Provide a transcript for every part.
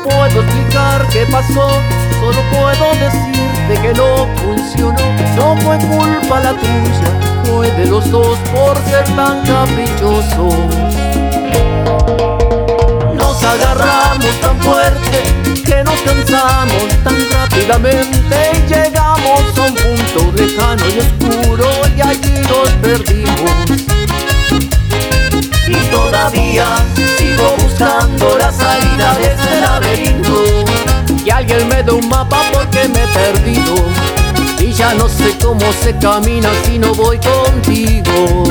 puedo explicar qué pasó, solo puedo decirte que no funcionó. No fue culpa la tuya, fue de los dos por ser tan caprichosos. Nos agarramos tan fuerte que nos cansamos tan rápidamente y llegamos a un punto lejano y oscuro y allí nos perdimos. Y todavía sigo buscando la salida de este laberinto. Y alguien me dé un mapa porque me he perdido y ya no sé cómo se camina si no voy contigo.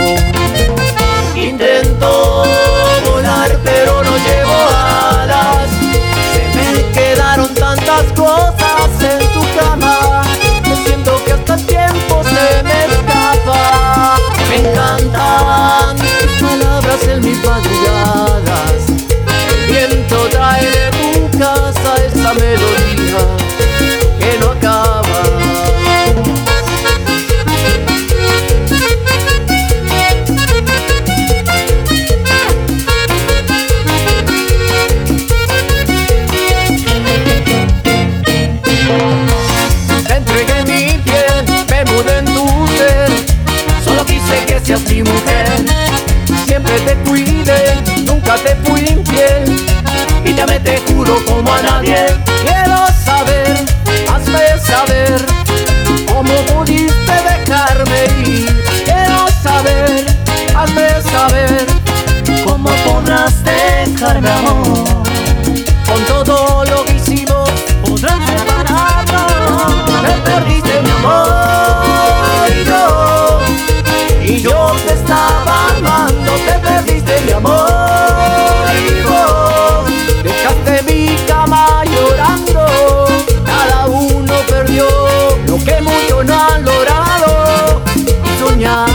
Intento volar pero no llevo alas. Se me quedaron tantas cosas en tu cama. Me siento que hasta el tiempo se me escapa. Me encantan tus palabras en mis madrugadas. El viento trae de tu casa esa melodía que no acaba. Te entregué mi piel, me mudé en tu ser. Solo quise que seas mi mujer. Siempre te cuidé, nunca te fui infiel. Y te amé, te juro, como a nadie. Quiero saber, hazme saber cómo pudiste dejarme ir. Quiero saber, hazme saber cómo podrás dejarme, amor. Con todo lo que hicimos, podrás separarnos. Me perdiste, mi amor, y yo te estaba amando. Te perdiste, mi amor, y vos dejaste mi cama llorando. Cada uno perdió lo que muchos no han logrado, soñando.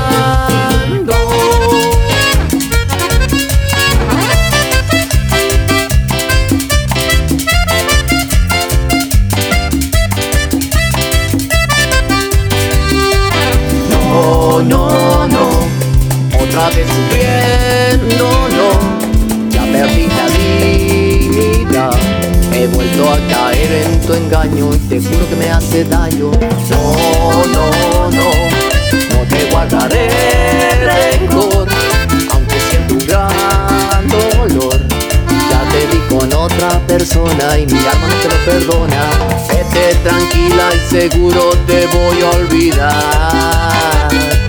No, no, otra vez sufriendo, no. Ya perdí la vida, he vuelto a caer en tu engaño y te juro que me hace daño. No, no, no, no te guardaré rencor, aunque siento un gran dolor. Ya te vi con otra persona y mi alma no te lo perdona. Vete tranquila y seguro te voy a olvidar.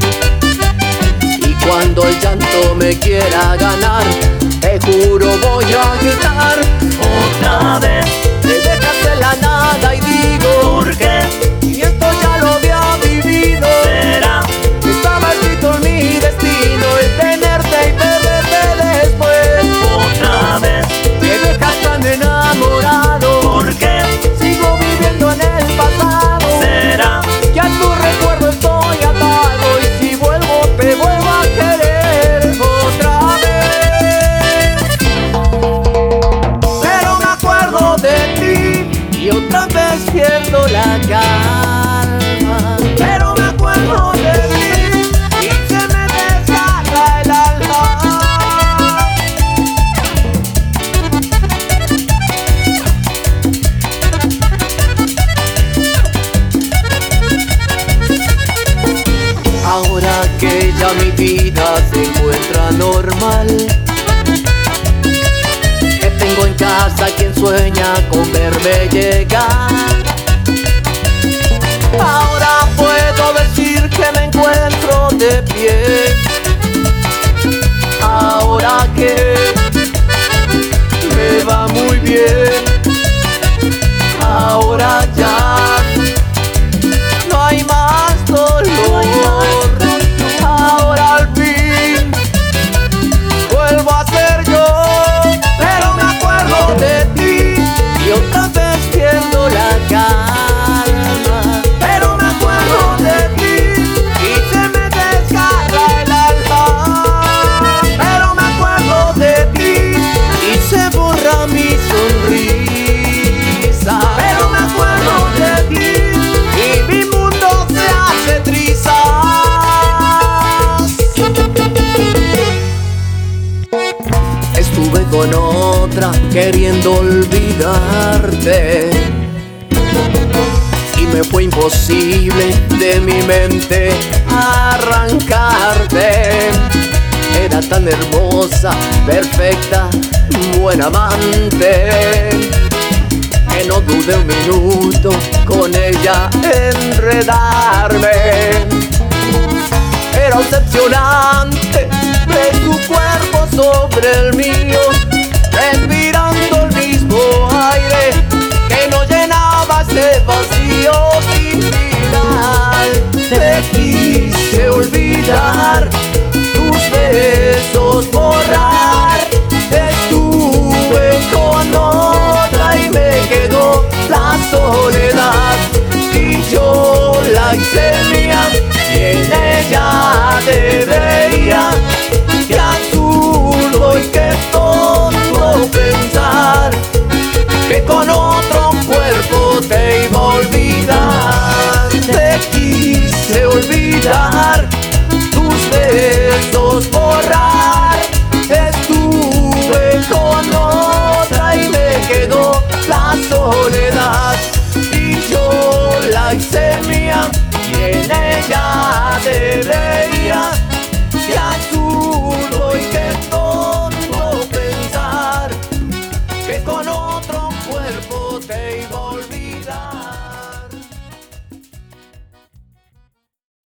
Cuando el llanto me quiera ganar, te juro voy a gritar. Otra vez te dejas en la nada y digo, ¿por qué? Y esto ya lo había vivido. ¿Será? Estaba escrito en mi destino el tenerte y perderte después. Otra vez te dejas tan enamorado. ¿Por qué? Sigo viviendo en el pasado. ¿Será? Que a tu recuerdo estoy atado y si vuelvo te vuelvo a querer otra vez. Pero me acuerdo de ti y otra vez pierdo la calma. Pero me acuerdo de ti y se me desgarra el alma. Ahora que ya mi vida se encuentra normal, que tengo en casa quien sueña con verme llegar. Ahora puedo decir que me encuentro de pie. Ahora que me va muy bien. Ahora ya no hay más dolor. Ahora al fin vuelvo a ser yo. Pero me acuerdo de ti y otra vez pierdo la calma. Pero me acuerdo de ti y se me desgarra el alma. Pero me acuerdo de ti y se borra mi sonrisa. Pero me acuerdo de ti y mi mundo se hace trizas. Estuve con otra queriendo olvidarte. Y me fue imposible de mi mente arrancarte. Era tan hermosa, perfecta, buena amante, que no dudé un minuto con ella enredarme. Era decepcionante ver tu cuerpo sobre el mío, respirando el mismo aire que no llenaba ese vacío sin final. Te quise olvidar,